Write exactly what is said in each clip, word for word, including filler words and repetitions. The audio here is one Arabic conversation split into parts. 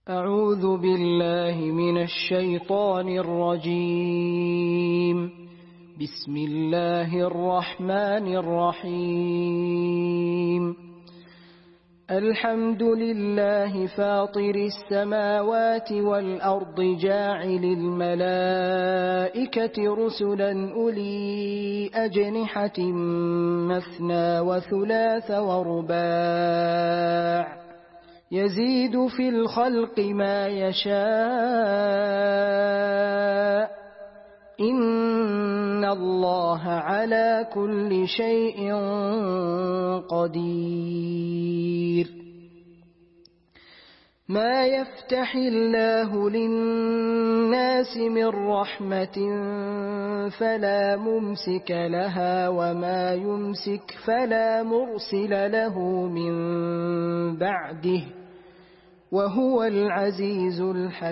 أعوذ بالله من الشيطان الرجيم. بسم الله الرحمن الرحيم. الحمد لله فاطر السماوات والأرض جاعل الملائكة رسلا أولي أجنحة مثنى وثلاث ورباع يزيد في الخلق ما يشاء إن الله على كل شيء قدير. ما يفتح الله للناس من رحمة فلا ممسك لها وما يمسك فلا مرسل له من بعده وهو العزيز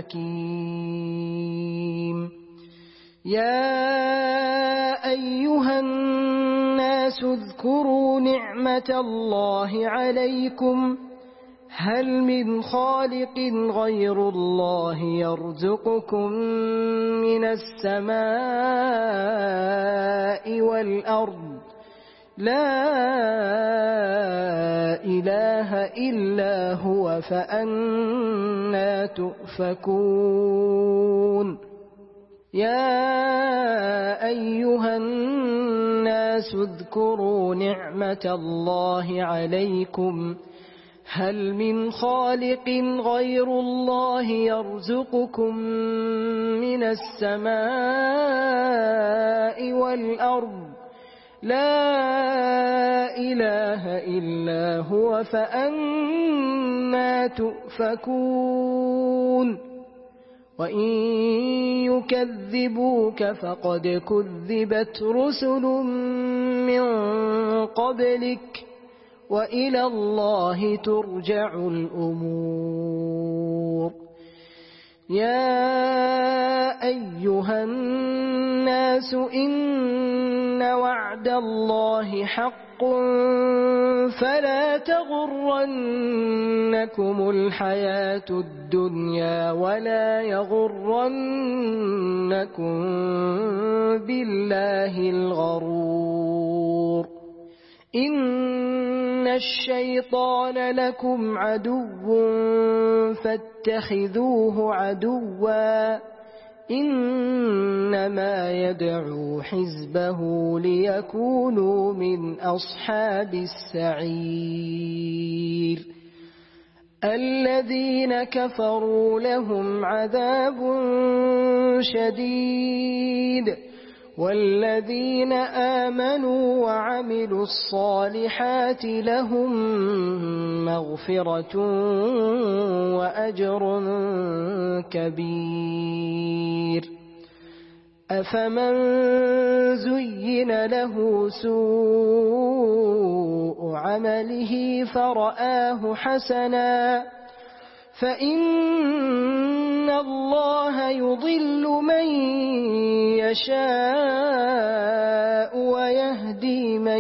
الحكيم. يا أيها الناس اذكروا نعمة الله عليكم هل من خالق غير الله يرزقكم من السماء والأرض لا إله إلا هو فأنى تؤفكون. يا أيها الناس اذكروا نعمة الله عليكم هل من خالق غير الله يرزقكم من السماء والأرض لا إله إلا هو فأنى تؤفكون. وإن يكذبوك فقد كذبت رسل من قبلك وإلى الله ترجع الأمور. يا أيها الناس إن وعد الله حق فلا تغرنكم الحياة الدنيا ولا يغرنكم بالله الغرور. إن الشيطان لكم عدو فاتخذوه عدوا إنما يدعو حزبه ليكونوا من أصحاب السعير. الذين كفروا لهم عذاب شديد والذين آمنوا وعملوا الصالحات لهم مغفرة وأجر كبير. أفمن زين له سوء عمله فرآه حسنا فإن الله يضل من يشاء ويهدي من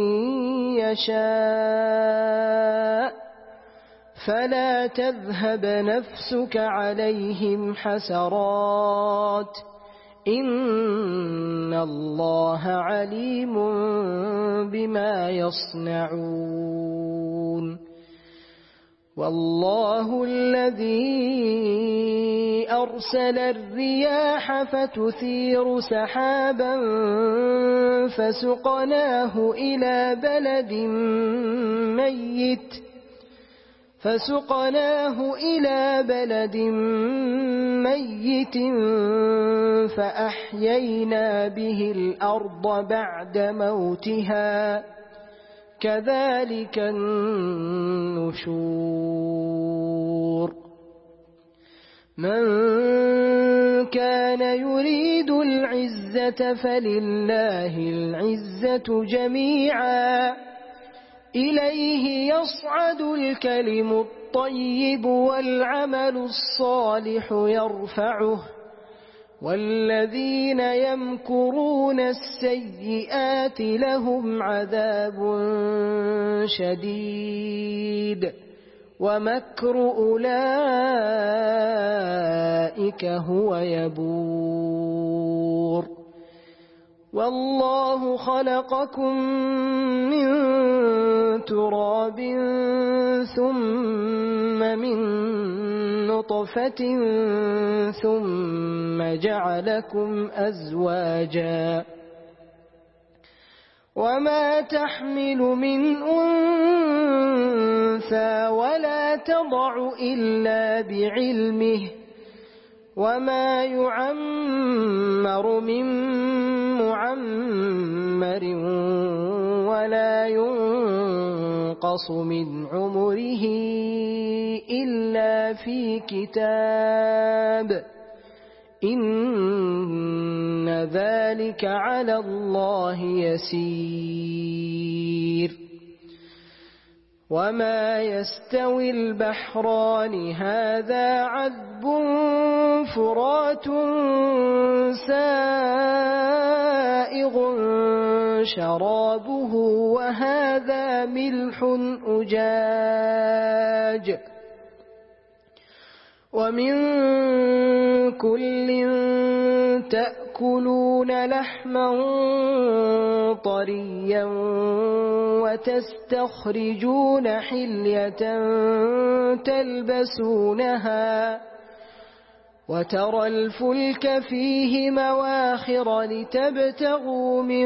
يشاء فلا تذهب نفسك عليهم حسرات إن الله عليم بما يصنعون. والله الذي أرسل الرياح فتثير سحابا فسقناه إلى بلد ميت فسقناه إلى بلد ميت فأحيينا به الأرض بعد موتها كذلك النشور. من كان يريد العزة فلله العزة جميعا إليه يصعد الكلم الطيب والعمل الصالح يرفعه والذين يمكرون السيئات لهم عذاب شديد ومكر أولئك هو يبور والله خلقكم من تراب ثم من نطفة ثم جعلكم أزواجا وما تحمل من أنثى ولا تضع إلا بعلمه وما يعمر من معمر ولا ينقص من عمره إلا في كتاب إن ذلك على الله يسير وما يستوي البحران هذا عذب فرات سائغ شرابه وهذا ملح أجاج ومن كل تأكلون لحما طريا وتستخرجون حلية تلبسونها وترى الفلك فيه مواخر لتبتغوا من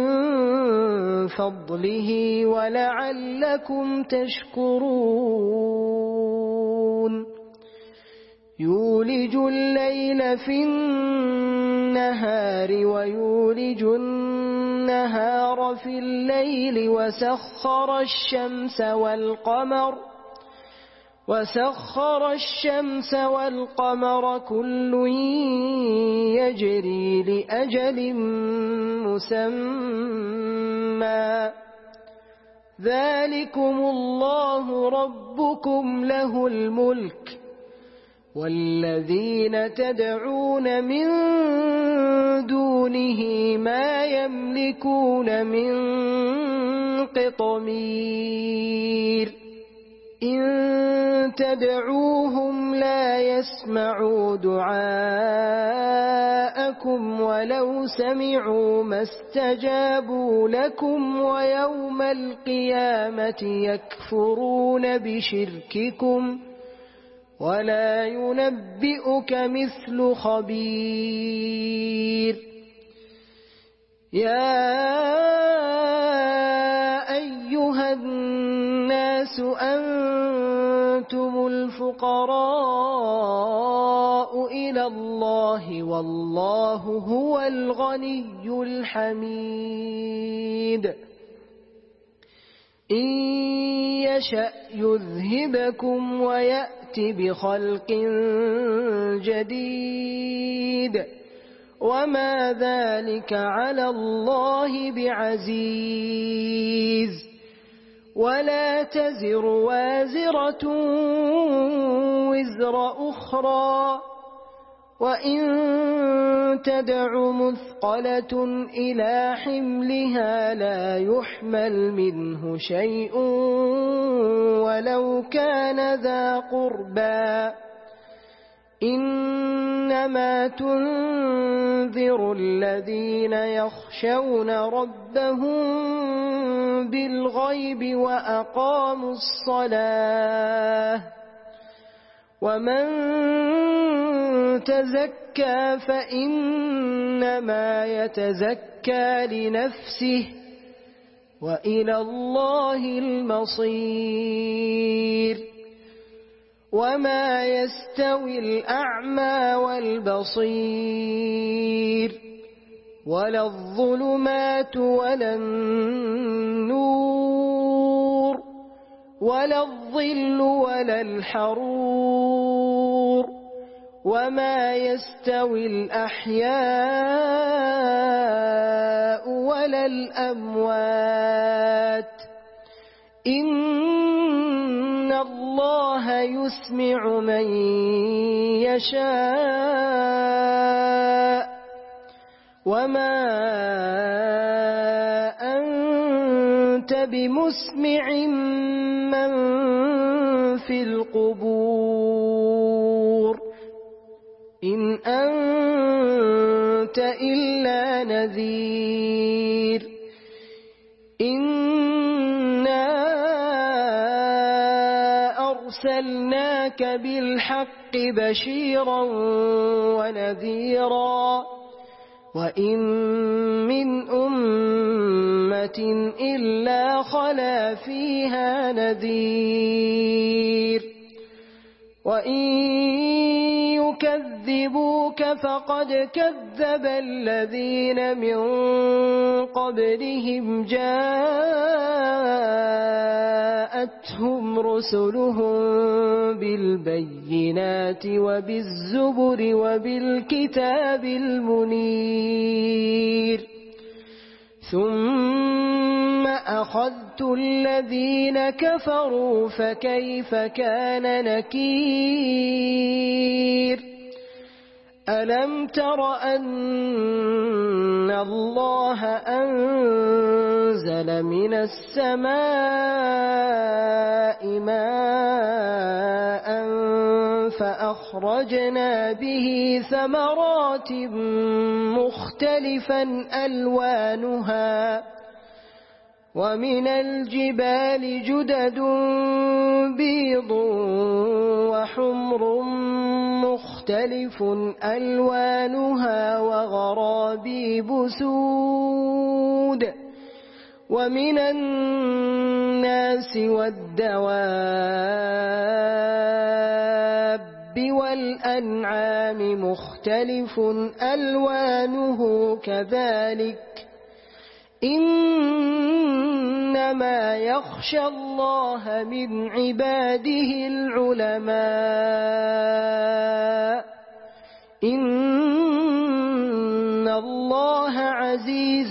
فضله ولعلكم تشكرون يولج الليل في النهار ويولج النهار في الليل وسخر الشمس والقمر وسخر الشمس والقمر كل يجري لأجل مسمى ذلكم الله ربكم له الملك والذين تدعون من دونه ما يملكون من قطمير إن تدعوهم لا يسمعوا دعاءكم ولو سمعوا ما استجابوا لكم ويوم القيامة يكفرون بشرككم ولا ينبئك مثل خبير يا أيها الناس أنتم الفقراء إلى الله والله هو الغني الحميد إن يشأ يذهبكم ويأتي بخلق جديد وما ذلك على الله بعزيز ولا تزر وازرة وزر أخرى وإن تدع مثقلة إلى حملها لا يحمل منه شيء ولو كان ذا قربى إنما تنذر الذين يخشون ربهم بالغيب وأقاموا الصلاة ومن تزكى فإنما يتزكى لنفسه وإلى الله المصير وما يستوي الأعمى والبصير ولا الظلمات ولا النور ولا الظل ولا الحرور وما يستوي الأحياء ولا الأموات إن الله يسمع من يشاء وما أنت بمسمع من في القبور إن أنت إلا نذير إنا أرسلناك بالحق بشيرا ونذيرا وإن من أمة إلا خلا فيها نذير وإن يكذبوك فقد كذب الذين من قبلهم جاءتهم رسلهم بالبينات وبالزبر وبالكتاب المنير ثم أخذت الذين كفروا فكيف كان نكير ألم تر أن الله أنزل من السماء ماء فأخرجنا به ثمرات مختلفا ألوانها ومن الجبال جدد بيض وحمر مختلف ألوانها وغرابيب سود ومن الناس والدواب والأنعام مختلف ألوانه كذلك إنما يخشى الله من عباده العلماء إن الله عزيز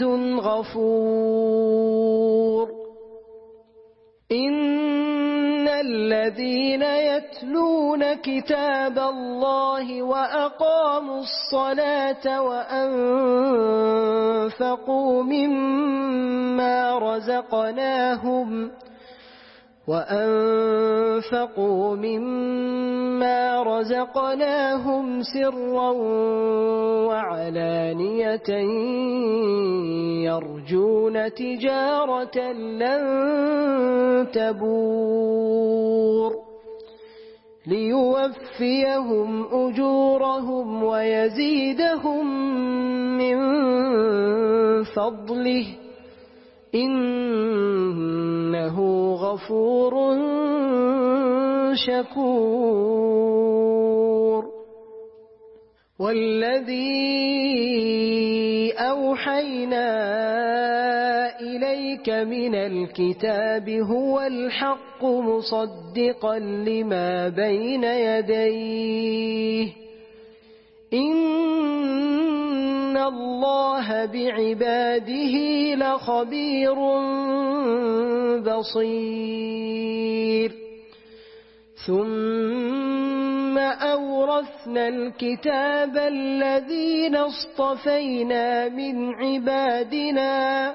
غفور إن الذين يتلون كتاب الله وأقاموا الصلاة وأنفقوا مما رزقناهم وأنفقوا مما رزقناهم سرا وعلانية يرجون تجارة لن تبور ليوفيهم أجورهم ويزيدهم من فضله إنه غفور شكور والذي أوحينا إليك من الكتاب هو الحق مصدقا لما بين يديه إن الله بعباده لخبير بصير ثم أورثنا الكتاب الذين اصطفينا من عبادنا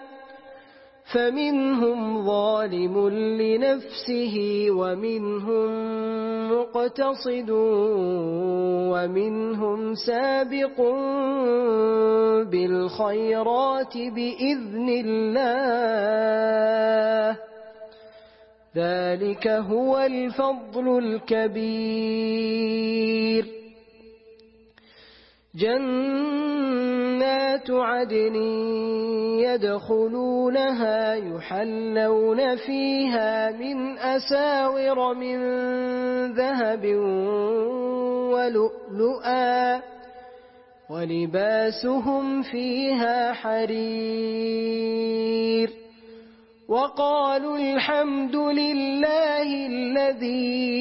فمنهم ظالم لنفسه ومنهم مقتصد ومنهم سابق بالخيرات بإذن الله ذلك هو الفضل الكبير جنات عدن يدخلونها يحلون فيها من أساور من ذهب ولؤلؤا ولباسهم فيها حرير وقالوا الحمد لله الذي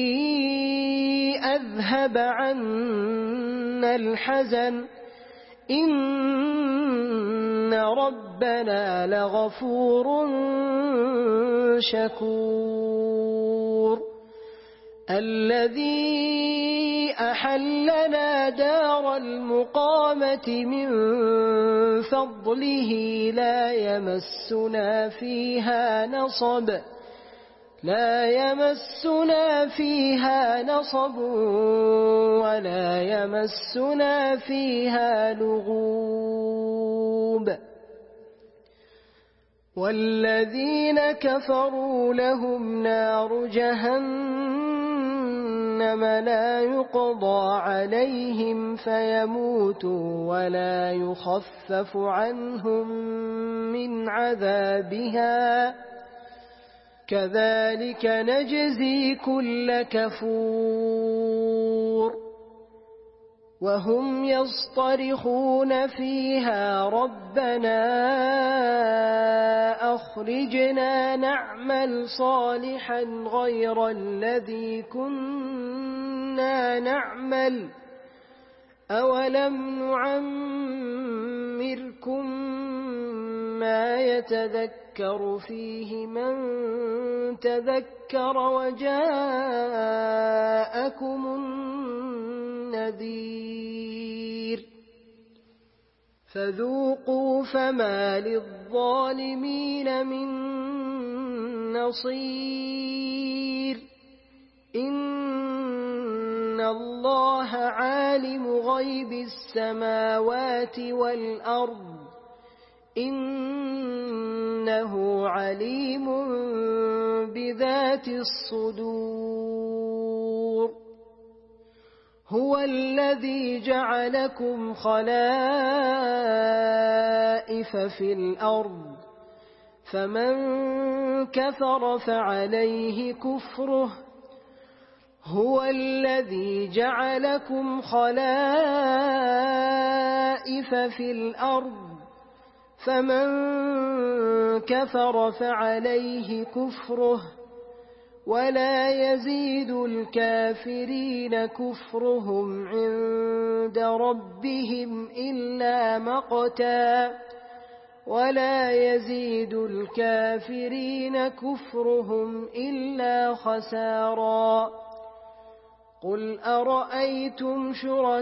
أذهب عنا الحزن إن ربنا لغفور شكور الذي أحلنا دار المقامة من فضله لا يمسنا فيها نصب لا يمسنا فيها نصب ولا يمسنا فيها لغوب والذين كفروا لهم نار جهنم لا يقضى عليهم فيموتوا ولا يخفف عنهم من عذابها كذلك نجزي كل كفور وهم يصطرخون فيها ربنا أخرجنا نعمل صالحا غير الذي كنا نعمل أولم نعمركم ما يتذكر فيه من تذكر وجاءكم النذير فذوقوا فما للظالمين من نصير إن الله عالم غيب السماوات والأرض إنه عليم بذات الصدور هو الذي جعلكم خلائف في الأرض فمن كفر فعليه كفره هو الذي جعلكم خلائف في الأرض فمن كفر فعليه كفره ولا يزيد الكافرين كفرهم عند ربهم إلا مقتا ولا يزيد الكافرين كفرهم إلا خسارا قل أرأيتم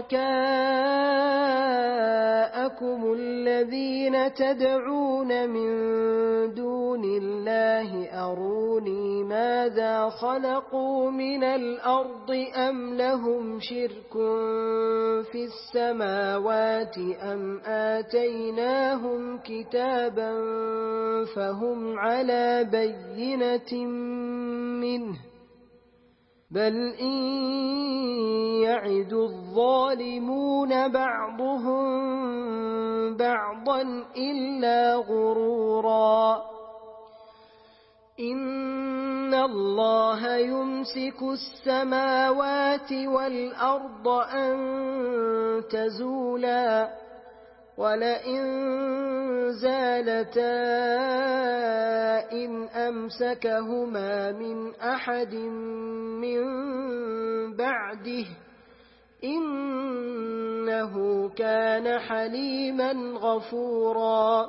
شركاءكم الذين تدعون من دون الله أروني ماذا خلقوا من الأرض أم لهم شرك في السماوات أم آتيناهم كتابا فهم على بينة منه بل إن يعد الظالمون بعضهم بعضا إلا غرورا إن الله يمسك السماوات والأرض أن تزولا ولئن زالتا إن أمسكهما من أحد من بعده إنه كان حليما غفورا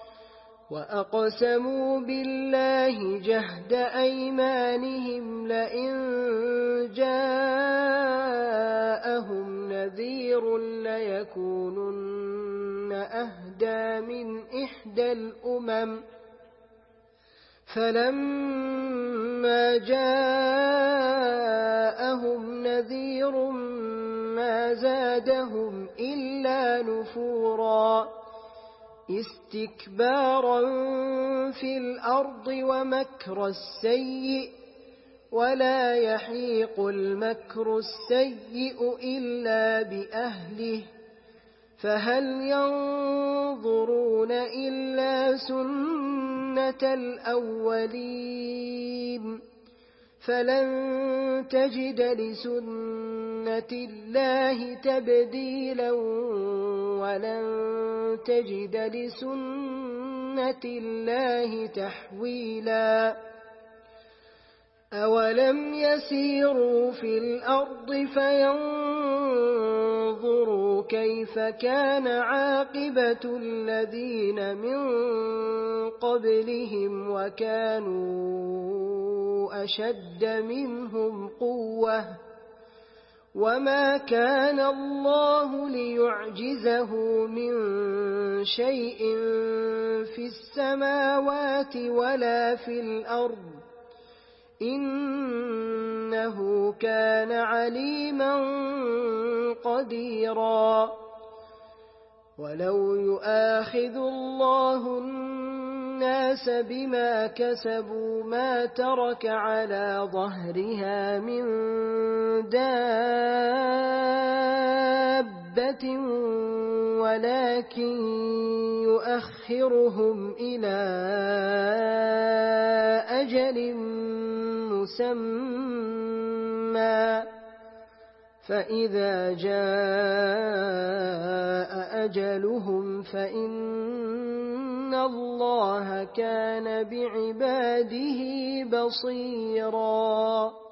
وأقسموا بالله جهد أيمانهم لئن جاءهم نذير ليكونن أهدى من إحدى الأمم فلما جاءهم نذير ما زادهم إلا نفورا استكبارا في الأرض ومكر السيء ولا يحيق المكر السيء إلا بأهله فهل ينظرون إلا سنة الأولين فلن تجد لسنة الله تبديلا ولن تجد لسنة الله تحويلا أولم يسيروا في الأرض فينظروا كيف كان عاقبة الذين من قبلهم وكانوا أشد منهم قوة وما كان الله ليعجزه من شيء في السماوات ولا في الأرض إنه كان عليما قديرا ولو يؤاخذ الله الناس بما كسبوا ما ترك على ظهرها من دابة ولكن يؤخرهم إلى أجل مسمى فإذا جاء أجلهم فإن الله كان بعباده بصيراً